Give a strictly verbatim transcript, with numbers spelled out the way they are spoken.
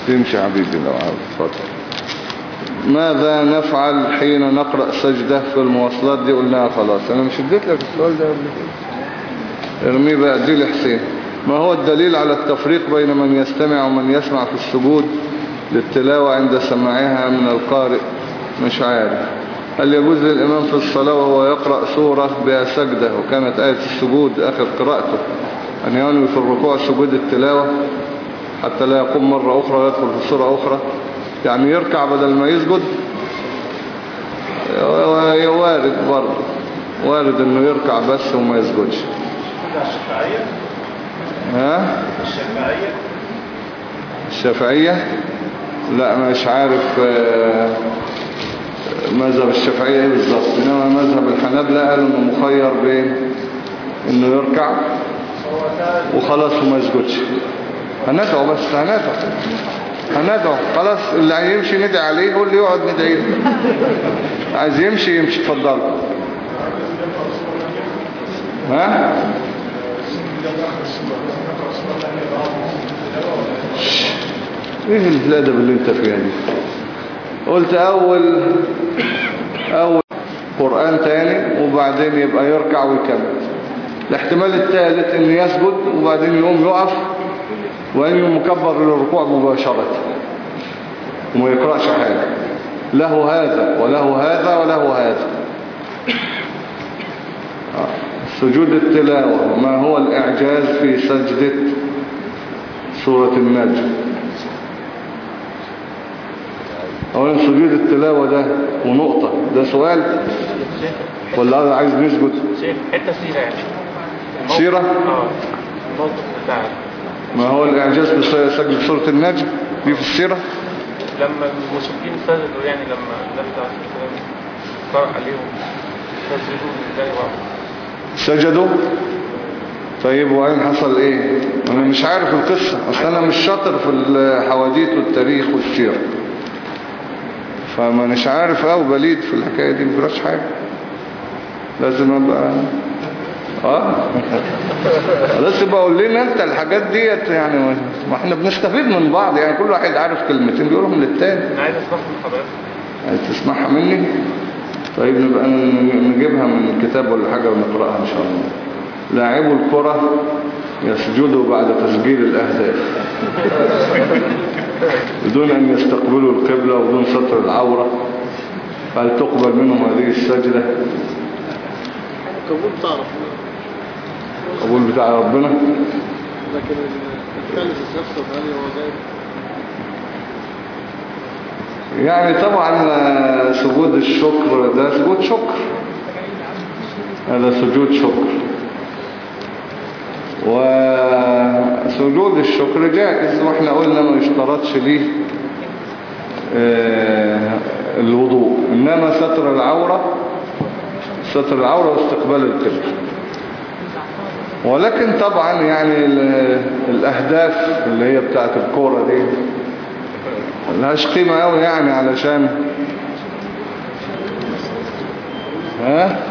تمشي حبيبي لو عاوز. اتفضل. ماذا نفعل حين نقرأ سجدة في المواصلات؟ دي قلناها خلاص. انا مش اديت لك السؤال ده قبل كده. ارميه بقى دي لحسين. ما هو الدليل على التفريق بين من يستمع ومن يسمع في السجود للتلاوة عند سماعها من القارئ؟ مش عارف. هل يجوز للإمام في الصلاة وهو يقرأ سورة بها سجدة وكانت آية السجود آخر قراءته أن ينوي في الركوع سجود التلاوة حتى لا يقوم مرة أخرى ويدخل في سورة أخرى؟ يعني يركع بدل ما يسجد؟ وارد برضه، وارد أنه يركع بس وما يسجدش. الشافعية؟ ها؟ الشافعية؟ الشافعية؟ لا مش عارف مذهب الشافعية ايه بالظبط، انما مذهب الحنابلة قالوا انه مخير بين انه يركع وخلاص وما يسجدش. هندعو بس، هندعو هندعو خلاص. اللي هيمشي ندعي عليه واللي يقعد ندعي له. عايز يمشي يمشي. اتفضل. ها؟ ايه الادب اللي انت فيها دي؟ قلت اول اول قرآن تاني وبعدين يبقى يركع ويكمل. الاحتمال الثالث ان يسجد وبعدين يقوم يقف وان يقوم مكبر للركوع مباشرة وما يقرأش حاجة. له هذا وله هذا وله هذا. سجود التلاوة، ما هو الإعجاز في سجدة سورة النجم؟ أولا سجود التلاوة ده ونقطة، ده سؤال ولا عايز نسجد؟ حتة سيرة يعني. سيرة؟ اه الموقف بتاعه. ما هو الإعجاز في سجدة سورة النجم دي في السيرة؟ لما المشركين سجدوا يعني لما النبي عليه الصلاة والسلام قرأ عليهم سجدوا لله وحده. سجدوا؟ طيب وبعدين حصل ايه؟ انا مش عارف القصة اصلا، انا مش شاطر في الحواديت والتاريخ والسيرة، فما مش عارف او بليد في الحكاية دي. مفراش حاجة، لازم ابقى اه لازم ابقى اقول لنا انت الحاجات ديت يعني. ما احنا بنستفيد من بعض يعني، كل واحد عارف كلمتين بيقولهم للتاني. انا عايز اسمعها من حضرتك. عايز تسمعها مني؟ طيب نبقى نجيبها من كتاب ولا حاجة ونقرأها ان شاء الله. لاعبو الكرة يسجدوا بعد تسجيل الأهداف بدون أن يستقبلوا القبلة وبدون ستر العورة، هل تقبل منهم هذه السجدة؟ قبول تعرف قبول بتاع ربنا، لكن الثالث نفسه هل هو غير يعني طبعا سجود الشكر ده سجود شكر، هذا سجود شكر. وسجود الشكر جائز، واحنا قلنا ما يشترطش ليه الوضوء، انما ستر العورة ستر العورة واستقبال القبلة. ولكن طبعا يعني الاهداف اللي هي بتاعت الكورة دي ملهاش قيمة قوي يعني، علشان ها